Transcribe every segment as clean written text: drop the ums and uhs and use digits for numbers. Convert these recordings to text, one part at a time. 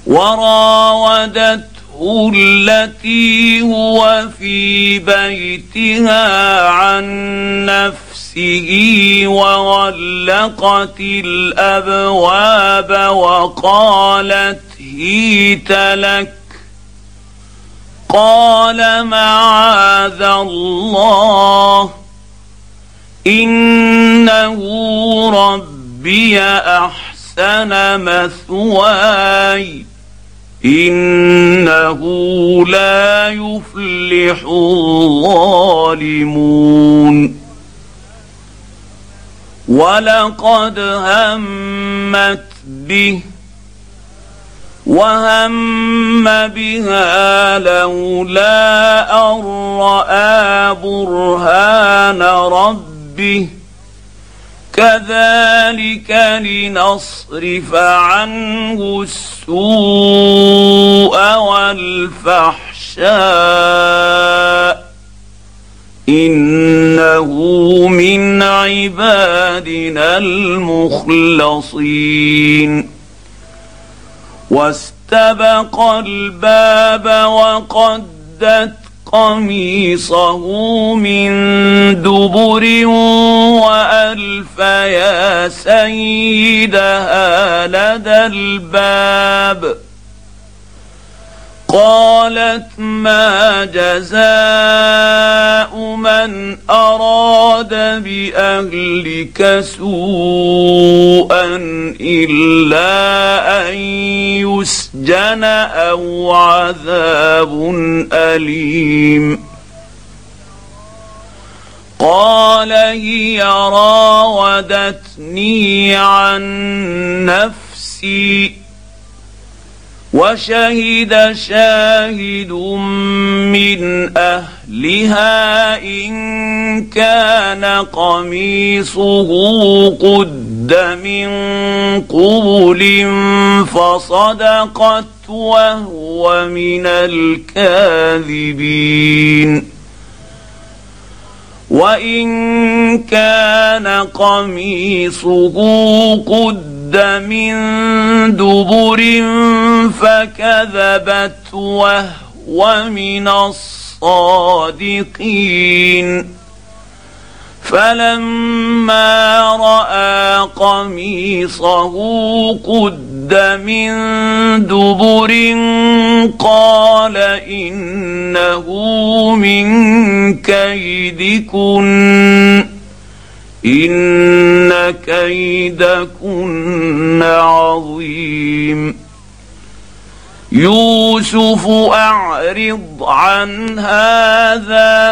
وراودته التي هو في بيتها عن نفسه وغلقت الأبواب وقالت هيت لك قال معاذ الله إنه ربي أحسن مثواي إنه لا يفلح الظالمون ولقد همت به وهم بها لولا أن رأى برهان ربه كذلك لنصرف عنه السوء والفحشاء إنه من عبادنا المخلصين واستبق الباب وقدت قميصه من دبر وألف يا سيدها لدى الباب قالت ما جزاء من أراد بأهلك سوءا إلا أن يسجن أو عذاب أليم قال هي راودتني عن نفسي وشهد شاهد من أهلها إن كان قميصه قد من قبل فصدقت وهو من الكاذبين وإن كان قميصه قد من دبر فكذبت وهو من الصادقين فلما رأى قميصه قد من دبر قال إنه من كيدكن إن كيدكن عظيم يوسف أعرض عن هذا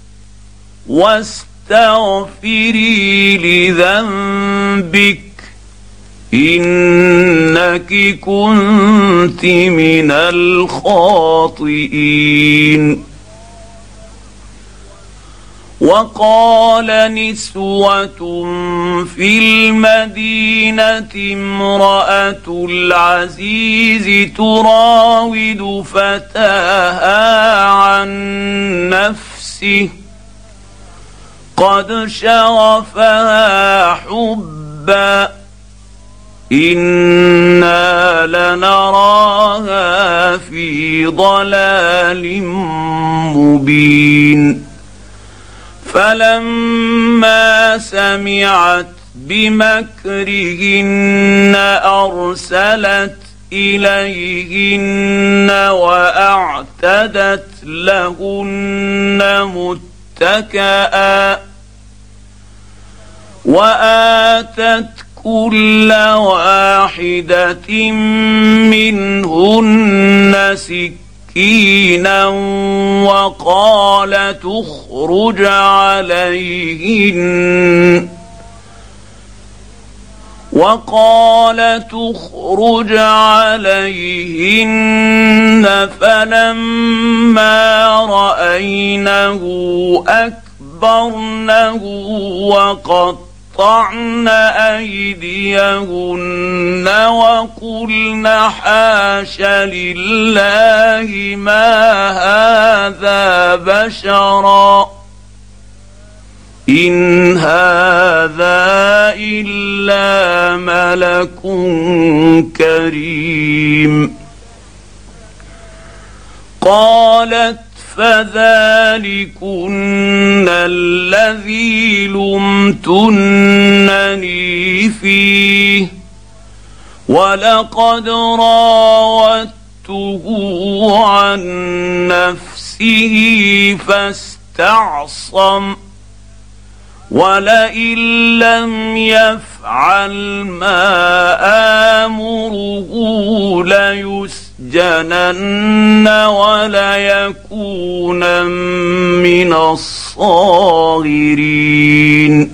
واستغفري لذنبك إنك كنت من الخاطئين وقال نسوة في المدينة امرأة العزيز تراود فتاها عن نفسه قد شغفها حبا إنا لنراها في ضلال مبين فلما سمعت بمكرهن أرسلت إليهن وأعتدت لهن متكئا وآتت كل واحدة منهن سكينا وقال تخرج عليهن فلما رأينه أكبرنه وقطعن أيديهن وقلن حاش لله ما هذا بشرا إن هذا إلا ملك كريم قالت فذلكن الذي لمتنني فيه ولقد راودته عن نفسه فاستعصم ولئن لم يفعل ما آمره ليسجنن وليكون من الصاغرين.